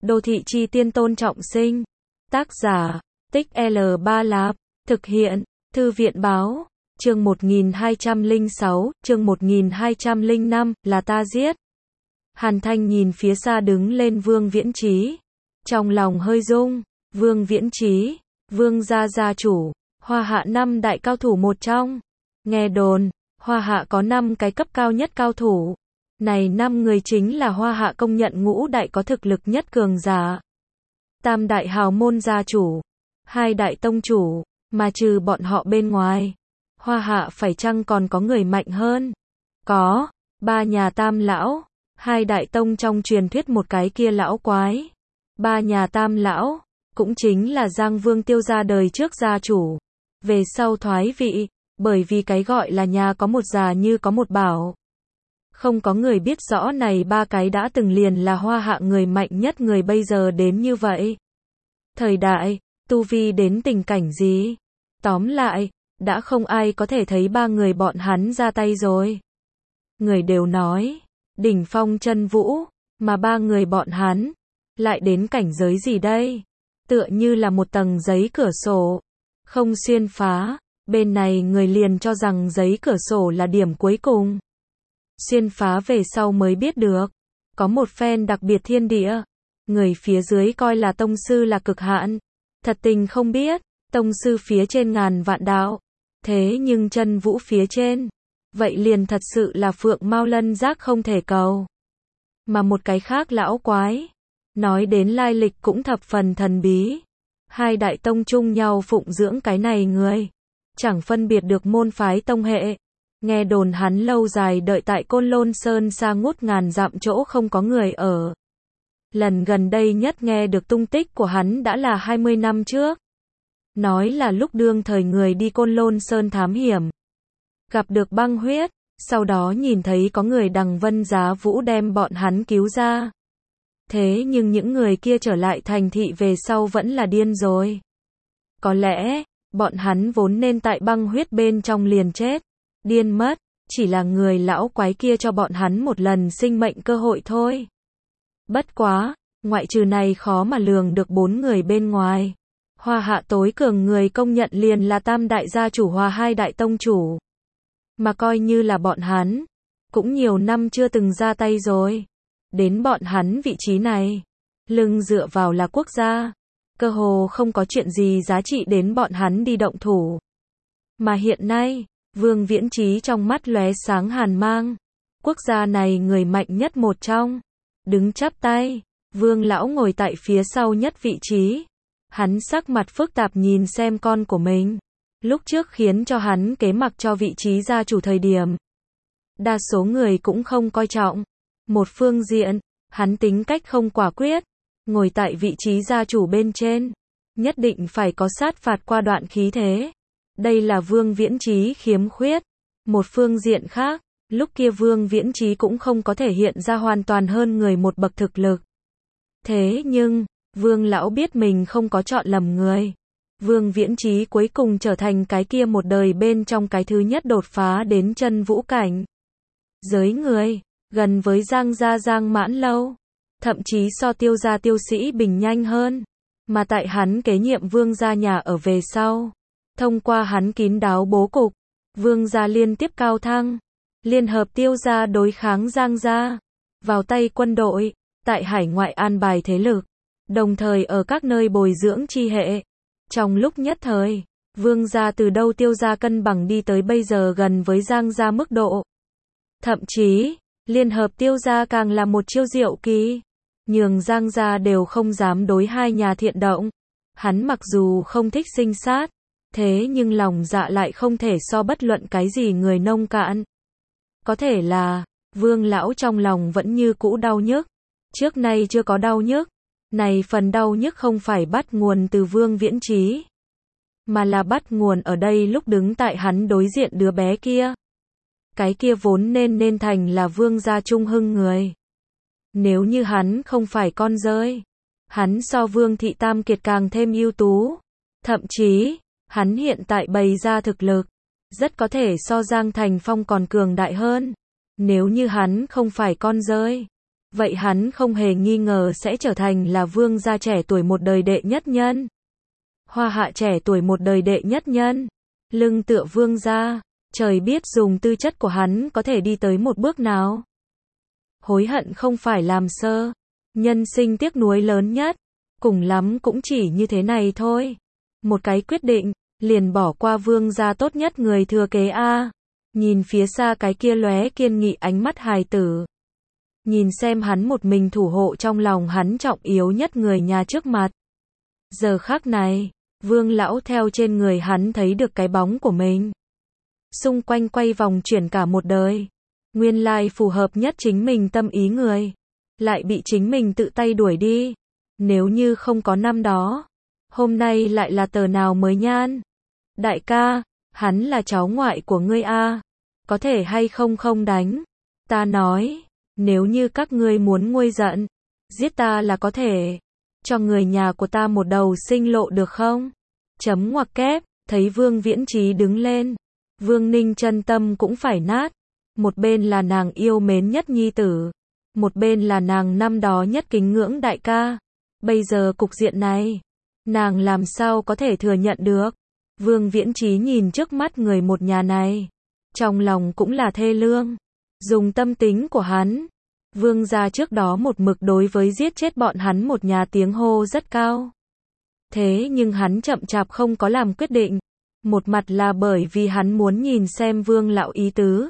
Đô thị chi tiên Tôn Trọng Sinh. Tác giả, Tích L3 Lạp. Thực hiện, Thư viện báo. Chương 1206, chương 1205, là ta giết. Hàn Thanh nhìn phía xa đứng lên Vương Viễn Trí. Trong lòng hơi rung, Vương Viễn Trí, Vương gia gia chủ, Hoa Hạ 5 đại cao thủ một trong. Nghe đồn, Hoa Hạ có 5 cái cấp cao nhất cao thủ. Này 5 người chính là Hoa Hạ công nhận ngũ đại có thực lực nhất cường giả. Tam đại hào môn gia chủ, 2 đại tông chủ, mà trừ bọn họ bên ngoài, Hoa Hạ phải chăng còn có người mạnh hơn? Có, 3 nhà tam lão, 2 đại tông trong truyền thuyết một cái kia lão quái. 3 nhà tam lão, cũng chính là Giang Vương Tiêu gia đời trước gia chủ. Về sau thoái vị, bởi vì cái gọi là nhà có một già như có một bảo. Không có người biết rõ này 3 cái đã từng liền là Hoa Hạ người mạnh nhất người bây giờ đến như vậy. Thời đại, tu vi đến tình cảnh gì? Tóm lại, đã không ai có thể thấy 3 người bọn hắn ra tay rồi. Người đều nói, đỉnh phong chân vũ, mà 3 người bọn hắn, lại đến cảnh giới gì đây? Tựa như là một tầng giấy cửa sổ, không xuyên phá, bên này người liền cho rằng giấy cửa sổ là điểm cuối cùng. Xuyên phá về sau mới biết được, có một phen đặc biệt thiên địa, người phía dưới coi là tông sư là cực hạn, thật tình không biết, tông sư phía trên ngàn vạn đạo, thế nhưng chân vũ phía trên, vậy liền thật sự là phượng mao lân giác không thể cầu. Mà một cái khác lão quái, nói đến lai lịch cũng thập phần thần bí. 2 đại tông chung nhau phụng dưỡng cái này người, chẳng phân biệt được môn phái tông hệ. Nghe đồn hắn lâu dài đợi tại Côn Lôn Sơn xa ngút ngàn dặm chỗ không có người ở. Lần gần đây nhất nghe được tung tích của hắn đã là 20 năm trước. Nói là lúc đương thời người đi Côn Lôn Sơn thám hiểm, gặp được băng huyết, sau đó nhìn thấy có người đằng vân giá vũ đem bọn hắn cứu ra. Thế nhưng những người kia trở lại thành thị về sau vẫn là điên rồi. Có lẽ, bọn hắn vốn nên tại băng huyết bên trong liền chết, điên mất, chỉ là người lão quái kia cho bọn hắn một lần sinh mệnh cơ hội thôi. Bất quá, ngoại trừ này khó mà lường được 4 người bên ngoài. Hoa Hạ tối cường người công nhận liền là tam đại gia chủ hòa 2 đại tông chủ. Mà coi như là bọn hắn, cũng nhiều năm chưa từng ra tay rồi. Đến bọn hắn vị trí này, lưng dựa vào là quốc gia, cơ hồ không có chuyện gì giá trị đến bọn hắn đi động thủ. Mà hiện nay, Vương Viễn Trí trong mắt lóe sáng hàn mang. Quốc gia này người mạnh nhất một trong, đứng chắp tay, Vương lão ngồi tại phía sau nhất vị trí. Hắn sắc mặt phức tạp nhìn xem con của mình. Lúc trước khiến cho hắn kế mặc cho vị trí gia chủ thời điểm, đa số người cũng không coi trọng. Một phương diện, hắn tính cách không quả quyết, ngồi tại vị trí gia chủ bên trên, nhất định phải có sát phạt qua đoạn khí thế. Đây là Vương Viễn Trí khiếm khuyết. Một phương diện khác, lúc kia Vương Viễn Trí cũng không có thể hiện ra hoàn toàn hơn người một bậc thực lực. Thế nhưng, Vương lão biết mình không có chọn lầm người. Vương Viễn Trí cuối cùng trở thành cái kia một đời bên trong cái thứ nhất đột phá đến chân vũ cảnh. Giới người, gần với Giang gia Giang Mãn Lâu, thậm chí so Tiêu gia Tiêu Sĩ Bình nhanh hơn. Mà tại hắn kế nhiệm Vương gia nhà ở về sau, thông qua hắn kín đáo bố cục, Vương gia liên tiếp cao thăng, liên hợp Tiêu gia đối kháng Giang gia, vào tay quân đội, tại hải ngoại an bài thế lực, đồng thời ở các nơi bồi dưỡng chi hệ. Trong lúc nhất thời, Vương gia từ đâu Tiêu gia cân bằng đi tới bây giờ gần với Giang gia mức độ. Thậm chí, liên hợp Tiêu gia càng là một chiêu diệu kỳ, nhường Giang gia đều không dám đối 2 nhà thiện động. Hắn mặc dù không thích sinh sát, thế nhưng lòng dạ lại không thể so bất luận cái gì người nông cạn. Có thể là, Vương lão trong lòng vẫn như cũ đau nhức. Trước nay chưa có đau nhức. Này phần đau nhức không phải bắt nguồn từ Vương Viễn Trí, mà là bắt nguồn ở đây lúc đứng tại hắn đối diện đứa bé kia. Cái kia vốn nên thành là Vương gia trung hưng người. Nếu như hắn không phải con rơi, hắn so Vương thị Tam Kiệt càng thêm ưu tú. Thậm chí, hắn hiện tại bày ra thực lực, rất có thể so Giang Thành Phong còn cường đại hơn. Nếu như hắn không phải con rơi, vậy hắn không hề nghi ngờ sẽ trở thành là vương gia trẻ tuổi một đời đệ nhất nhân. Hoa hạ trẻ tuổi một đời đệ nhất nhân. Lưng tựa vương gia, trời biết dùng tư chất của hắn có thể đi tới một bước nào. Hối hận không phải làm sơ. Nhân sinh tiếc nuối lớn nhất. Cùng lắm cũng chỉ như thế này thôi. Một cái quyết định, liền bỏ qua vương gia tốt nhất người thừa kế a. Nhìn phía xa cái kia lóe kiên nghị ánh mắt hài tử. Nhìn xem hắn một mình thủ hộ trong lòng hắn trọng yếu nhất người nhà trước mặt. Giờ khắc này, vương lão theo trên người hắn thấy được cái bóng của mình. Xung quanh quay vòng chuyển cả một đời. Nguyên lai phù hợp nhất chính mình tâm ý người. Lại bị chính mình tự tay đuổi đi. Nếu như không có năm đó. Hôm nay lại là tờ nào mới nhan. Đại ca, hắn là cháu ngoại của ngươi a. Có thể hay không không đánh. Ta nói, nếu như các ngươi muốn nguôi giận, giết ta là có thể. Cho người nhà của ta một đầu sinh lộ được không? Chấm ngoặc kép, thấy Vương Viễn Trí đứng lên. Vương Ninh chân tâm cũng phải nát. Một bên là nàng yêu mến nhất nhi tử. Một bên là nàng năm đó nhất kính ngưỡng đại ca. Bây giờ cục diện này, nàng làm sao có thể thừa nhận được. Vương Viễn Trí nhìn trước mắt người một nhà này. Trong lòng cũng là thê lương. Dùng tâm tính của hắn. Vương gia trước đó một mực đối với giết chết bọn hắn một nhà tiếng hô rất cao. Thế nhưng hắn chậm chạp không có làm quyết định. Một mặt là bởi vì hắn muốn nhìn xem vương lão ý tứ.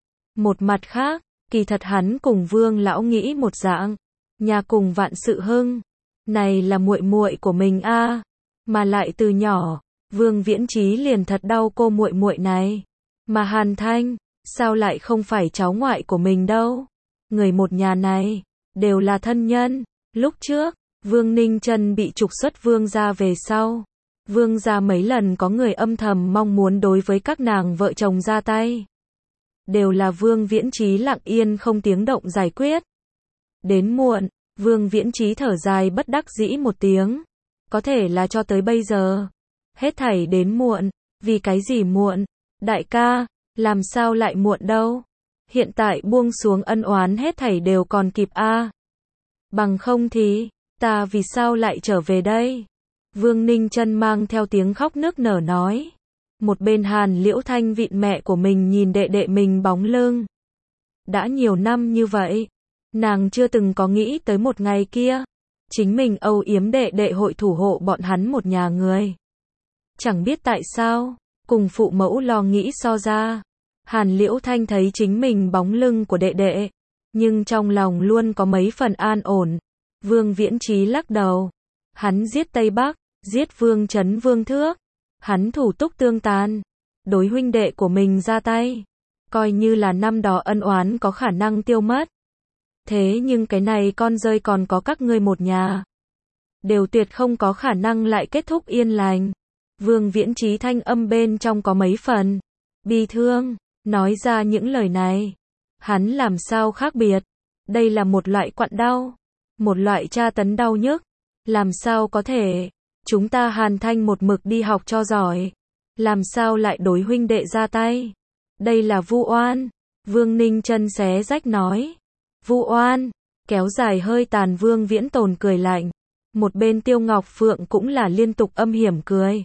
Một mặt khác, kỳ thật hắn cùng vương lão nghĩ một dạng. Nhà cùng vạn sự hưng. Này là muội muội của mình a, mà lại từ nhỏ, Vương Viễn Trí liền thật đau cô muội muội này. Mà Hàn Thanh, sao lại không phải cháu ngoại của mình đâu? Người một nhà này, đều là thân nhân. Lúc trước, Vương Ninh Chân bị trục xuất vương gia về sau. Vương gia mấy lần có người âm thầm mong muốn đối với các nàng vợ chồng ra tay. Đều là Vương Viễn Trí lặng yên không tiếng động giải quyết. Đến muộn, Vương Viễn Trí thở dài bất đắc dĩ một tiếng. Có thể là cho tới bây giờ. Hết thảy đến muộn. Vì cái gì muộn? Đại ca, làm sao lại muộn đâu? Hiện tại buông xuống ân oán hết thảy đều còn kịp a. Bằng không thì, ta vì sao lại trở về đây? Vương Ninh Chân mang theo tiếng khóc nức nở nói. Một bên Hàn Liễu Thanh vịn mẹ của mình nhìn đệ đệ mình bóng lưng. Đã nhiều năm như vậy, nàng chưa từng có nghĩ tới một ngày kia. Chính mình âu yếm đệ đệ hội thủ hộ bọn hắn một nhà người. Chẳng biết tại sao, cùng phụ mẫu lo nghĩ so ra. Hàn Liễu Thanh thấy chính mình bóng lưng của đệ đệ, nhưng trong lòng luôn có mấy phần an ổn. Vương Viễn Trí lắc đầu. Hắn giết Tây Bắc, giết Vương Trấn Vương Thước. Hắn thủ túc tương tàn, đối huynh đệ của mình ra tay. Coi như là năm đó ân oán có khả năng tiêu mất. Thế nhưng cái này con rơi còn có các ngươi một nhà. Đều tuyệt không có khả năng lại kết thúc yên lành. Vương Viễn Trí thanh âm bên trong có mấy phần bi thương, nói ra những lời này. Hắn làm sao khác biệt? Đây là một loại quặn đau, một loại tra tấn đau nhức. Làm sao có thể? Chúng ta Hàn Thanh một mực đi học cho giỏi. Làm sao lại đối huynh đệ ra tay? Đây là vu oan. Vương Ninh Chân xé rách nói. Vu oan, kéo dài hơi tàn. Vương Viễn Tồn cười lạnh. Một bên Tiêu Ngọc Phượng cũng là liên tục âm hiểm cười.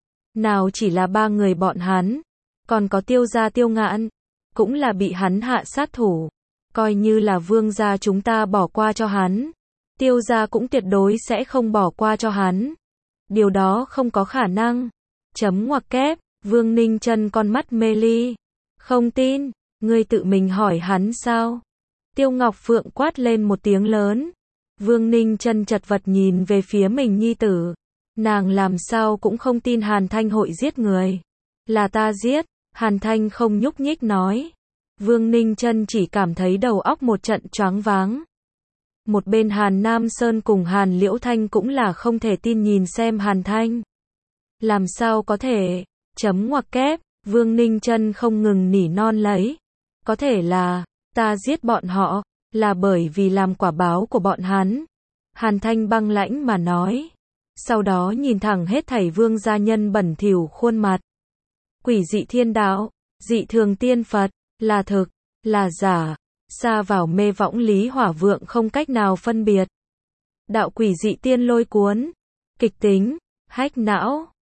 Nào chỉ là ba người bọn hắn, còn có Tiêu gia Tiêu Ngạn, cũng là bị hắn hạ sát thủ. Coi như là vương gia chúng ta bỏ qua cho hắn, Tiêu gia cũng tuyệt đối sẽ không bỏ qua cho hắn. Điều đó không có khả năng. Chấm ngoặc kép, Vương Ninh Chân con mắt mê ly. Không tin, ngươi tự mình hỏi hắn sao? Tiêu Ngọc Phượng quát lên một tiếng lớn. Vương Ninh Chân chật vật nhìn về phía mình nhi tử. Nàng làm sao cũng không tin Hàn Thanh hội giết người. Là ta giết. Hàn Thanh không nhúc nhích nói. Vương Ninh Chân chỉ cảm thấy đầu óc một trận choáng váng. Một bên Hàn Nam Sơn cùng Hàn Liễu Thanh cũng là không thể tin nhìn xem Hàn Thanh. Làm sao có thể? Chấm ngoặc kép, Vương Ninh Chân không ngừng nỉ non lấy. Có thể là, ta giết bọn họ, là bởi vì làm quả báo của bọn hắn. Hàn Thanh băng lãnh mà nói. Sau đó nhìn thẳng hết thảy vương gia nhân bẩn thỉu khuôn mặt. Quỷ dị thiên đạo, dị thường tiên Phật, là thực, là giả. Sa vào mê võng Lý Hỏa Vượng không cách nào phân biệt. Đạo quỷ dị tiên lôi cuốn. Kịch tính, hack não.